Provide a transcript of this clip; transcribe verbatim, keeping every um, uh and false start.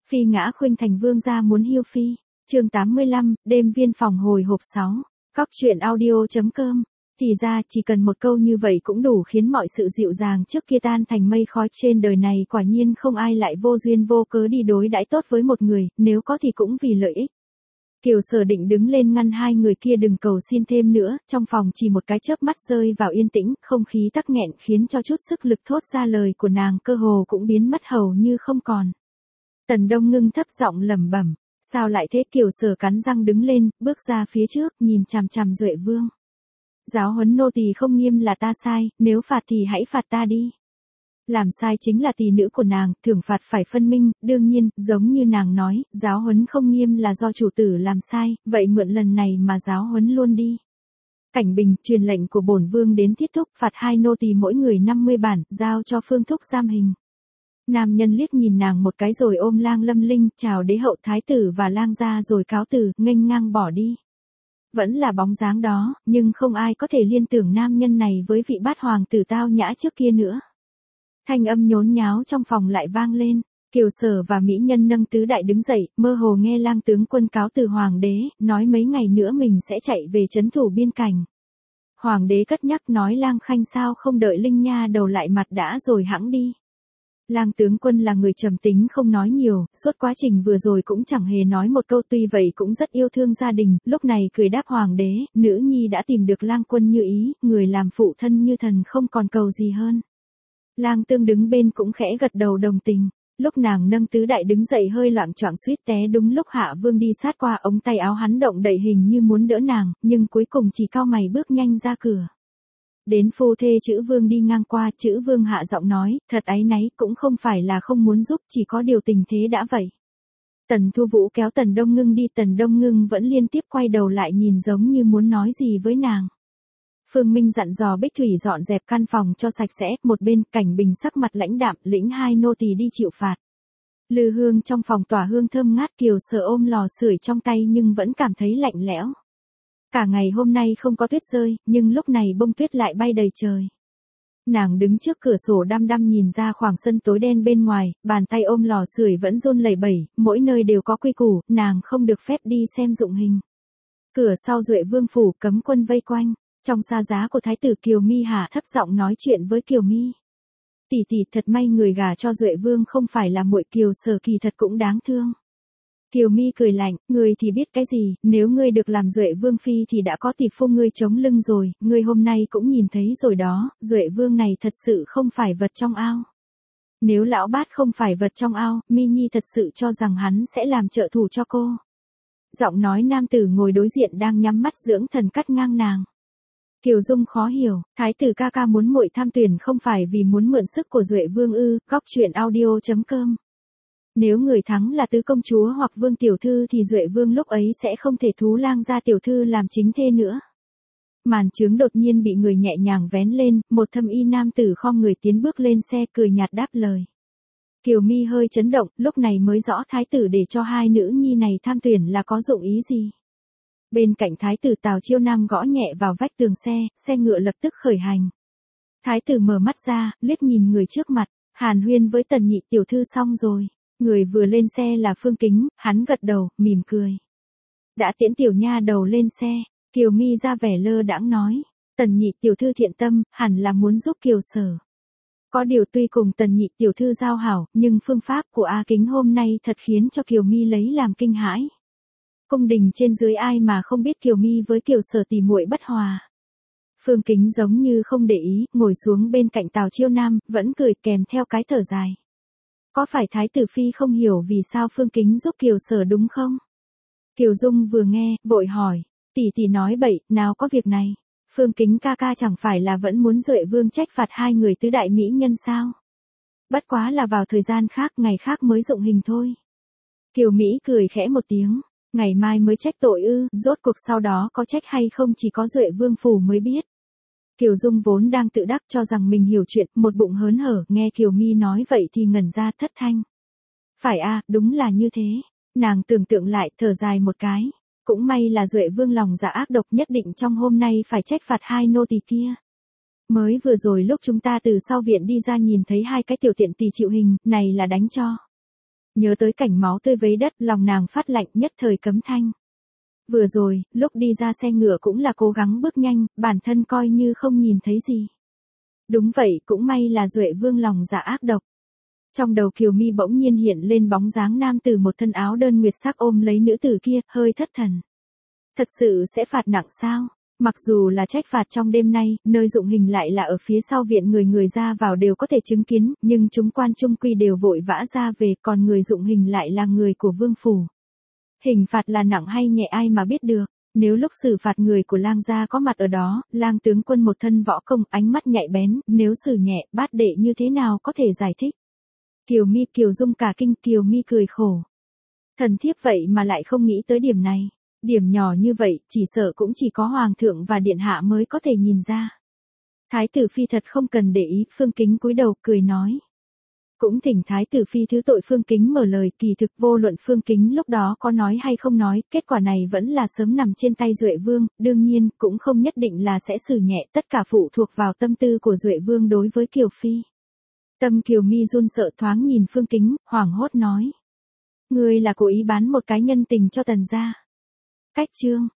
Phi ngã khuynh thành vương gia muốn hiêu phi. Chương tám mươi lăm, đêm viên phòng hồi hộp sáu. Cóc truyện audio.com. Thì ra chỉ cần một câu như vậy cũng đủ khiến mọi sự dịu dàng trước kia tan thành mây khói. Trên đời này quả nhiên không ai lại vô duyên vô cớ đi đối đãi tốt với một người, nếu có thì cũng vì lợi ích. Kiều Sở định đứng lên ngăn hai người kia đừng cầu xin thêm nữa, trong phòng chỉ một cái chớp mắt rơi vào yên tĩnh, không khí tắc nghẹn khiến cho chút sức lực thốt ra lời của nàng cơ hồ cũng biến mất hầu như không còn. Tần Đông Ngưng thấp giọng lẩm bẩm, sao lại thế? Kiều Sở cắn răng đứng lên, bước ra phía trước, nhìn chằm chằm Duệ Vương. Giáo huấn nô tỳ không nghiêm là ta sai, nếu phạt thì hãy phạt ta đi. Làm sai chính là tỷ nữ của nàng, thưởng phạt phải phân minh, đương nhiên, giống như nàng nói, giáo huấn không nghiêm là do chủ tử làm sai, vậy mượn lần này mà giáo huấn luôn đi. Cảnh Bình, truyền lệnh của bổn vương đến thiết thúc, phạt hai nô tỳ mỗi người năm mươi bản, giao cho Phương thúc giam hình. Nam nhân liếc nhìn nàng một cái rồi ôm Lang Lâm Linh, chào đế hậu thái tử và Lang gia rồi cáo từ, nghênh ngang bỏ đi. Vẫn là bóng dáng đó, nhưng không ai có thể liên tưởng nam nhân này với vị bát hoàng tử tao nhã trước kia nữa. Thanh âm nhốn nháo trong phòng lại vang lên, Kiều Sở và mỹ nhân nâng tứ đại đứng dậy, mơ hồ nghe Lang tướng quân cáo từ hoàng đế, nói mấy ngày nữa mình sẽ chạy về trấn thủ biên cảnh. Hoàng đế cất nhắc nói Lang khanh sao không đợi Linh nha đầu lại mặt đã rồi hẵng đi. Lang tướng quân là người trầm tính không nói nhiều, suốt quá trình vừa rồi cũng chẳng hề nói một câu, tuy vậy cũng rất yêu thương gia đình, lúc này cười đáp hoàng đế, nữ nhi đã tìm được Lang quân như ý, người làm phụ thân như thần không còn cầu gì hơn. Lang Tương đứng bên cũng khẽ gật đầu đồng tình, lúc nàng nâng tứ đại đứng dậy hơi loạng choạng suýt té đúng lúc Hạ Vương đi sát qua, ống tay áo hắn động đậy hình như muốn đỡ nàng, nhưng cuối cùng chỉ cau mày bước nhanh ra cửa. Đến phu thê Chữ Vương đi ngang qua, Chữ Vương hạ giọng nói, thật áy náy, cũng không phải là không muốn giúp, chỉ có điều tình thế đã vậy. Tần Thu Vũ kéo Tần Đông Ngưng đi, Tần Đông Ngưng vẫn liên tiếp quay đầu lại nhìn giống như muốn nói gì với nàng. Phương Minh dặn dò Bích Thủy dọn dẹp căn phòng cho sạch sẽ, một bên Cảnh Bình sắc mặt lãnh đạm, lĩnh hai nô tỳ đi chịu phạt. Lư hương trong phòng tỏa hương thơm ngát, Kiều Sở ôm lò sưởi trong tay nhưng vẫn cảm thấy lạnh lẽo. Cả ngày hôm nay không có tuyết rơi, nhưng lúc này bông tuyết lại bay đầy trời. Nàng đứng trước cửa sổ đăm đăm nhìn ra khoảng sân tối đen bên ngoài, bàn tay ôm lò sưởi vẫn run lẩy bẩy, mỗi nơi đều có quy củ, nàng không được phép đi xem dụng hình. Cửa sau Duệ Vương phủ cấm quân vây quanh, trong xa giá của thái tử Kiều Mi hạ thấp giọng nói chuyện với Kiều Mi. Tỷ tỷ thật may người gả cho Duệ Vương không phải là muội Kiều Sở kỳ thật cũng đáng thương. Kiều Mi cười lạnh, ngươi thì biết cái gì, nếu ngươi được làm Duệ Vương phi thì đã có tỷ phu ngươi chống lưng rồi, ngươi hôm nay cũng nhìn thấy rồi đó, Duệ Vương này thật sự không phải vật trong ao. Nếu lão bát không phải vật trong ao, Mi Nhi thật sự cho rằng hắn sẽ làm trợ thủ cho cô. Giọng nói nam tử ngồi đối diện đang nhắm mắt dưỡng thần cắt ngang nàng. Kiều Dung khó hiểu, thái tử ca ca muốn muội tham tuyển không phải vì muốn mượn sức của Duệ Vương ư? Cóc truyện audio.com. Nếu người thắng là tứ công chúa hoặc vương tiểu thư thì Duệ Vương lúc ấy sẽ không thể thú Lang gia tiểu thư làm chính thê nữa. Màn trướng đột nhiên bị người nhẹ nhàng vén lên, một thâm y nam tử khom người tiến bước lên xe cười nhạt đáp lời. Kiều Mi hơi chấn động, lúc này mới rõ thái tử để cho hai nữ nhi này tham tuyển là có dụng ý gì. Bên cạnh thái tử Tào Chiêu Nam gõ nhẹ vào vách tường xe, xe ngựa lập tức khởi hành. Thái tử mở mắt ra, liếc nhìn người trước mặt, hàn huyên với Tần nhị tiểu thư xong rồi. Người vừa lên xe là Phương Kính, hắn gật đầu, mỉm cười. Đã tiễn tiểu nha đầu lên xe, Kiều Mi ra vẻ lơ đãng nói, Tần nhị tiểu thư thiện tâm, hẳn là muốn giúp Kiều Sở. Có điều tuy cùng Tần nhị tiểu thư giao hảo, nhưng phương pháp của A Kính hôm nay thật khiến cho Kiều Mi lấy làm kinh hãi. Cung đình trên dưới ai mà không biết Kiều Mi với Kiều Sở tỉ muội bất hòa. Phương Kính giống như không để ý, ngồi xuống bên cạnh Tào Chiêu Nam, vẫn cười kèm theo cái thở dài. Có phải thái tử phi không hiểu vì sao Phương Kính giúp Kiều Sở đúng không? Kiều Dung vừa nghe, vội hỏi, tỷ tỷ nói bậy, nào có việc này. Phương Kính ca ca chẳng phải là vẫn muốn Duệ Vương trách phạt hai người tứ đại mỹ nhân sao? Bất quá là vào thời gian khác, ngày khác mới dụng hình thôi. Kiều Mỹ cười khẽ một tiếng, ngày mai mới trách tội ư, rốt cuộc sau đó có trách hay không chỉ có Duệ Vương phủ mới biết. Kiều Dung vốn đang tự đắc cho rằng mình hiểu chuyện, một bụng hớn hở, nghe Kiều Mi nói vậy thì ngẩn ra thất thanh. Phải a, đúng là như thế. Nàng tưởng tượng lại, thở dài một cái. Cũng may là Duệ Vương lòng dạ ác độc, nhất định trong hôm nay phải trách phạt hai nô tỳ kia. Mới vừa rồi lúc chúng ta từ sau viện đi ra nhìn thấy hai cái tiểu tiện tỳ chịu hình, này là đánh cho. Nhớ tới cảnh máu tươi vấy đất, lòng nàng phát lạnh, nhất thời cấm thanh. Vừa rồi, lúc đi ra xe ngựa cũng là cố gắng bước nhanh, bản thân coi như không nhìn thấy gì. Đúng vậy, cũng may là Duệ Vương lòng dạ ác độc. Trong đầu Kiều Mi bỗng nhiên hiện lên bóng dáng nam tử một thân áo đơn nguyệt sắc ôm lấy nữ tử kia, hơi thất thần. Thật sự sẽ phạt nặng sao? Mặc dù là trách phạt trong đêm nay, nơi dụng hình lại là ở phía sau viện, người người ra vào đều có thể chứng kiến, nhưng chúng quan trung quy đều vội vã ra về, còn người dụng hình lại là người của vương phủ. Hình phạt là nặng hay nhẹ ai mà biết được, nếu lúc xử phạt người của Lang gia có mặt ở đó, Lang tướng quân một thân võ công, ánh mắt nhạy bén, nếu xử nhẹ, bát đệ như thế nào có thể giải thích. Kiều Mi Kiều Dung cả kinh, Kiều Mi cười khổ. Thần thiếp vậy mà lại không nghĩ tới điểm này. Điểm nhỏ như vậy, chỉ sợ cũng chỉ có hoàng thượng và điện hạ mới có thể nhìn ra. Thái tử phi thật không cần để ý, Phương Kính cúi đầu cười nói. Cũng thỉnh thái tử phi thứ tội. Phương Kính mở lời, kỳ thực vô luận Phương Kính lúc đó có nói hay không nói, kết quả này vẫn là sớm nằm trên tay Duệ Vương, đương nhiên, cũng không nhất định là sẽ xử nhẹ, tất cả phụ thuộc vào tâm tư của Duệ Vương đối với Kiều Phi. Tâm Kiều Mi run sợ, thoáng nhìn Phương Kính, hoảng hốt nói. Ngươi là cố ý bán một cái nhân tình cho Tần gia. Cách chương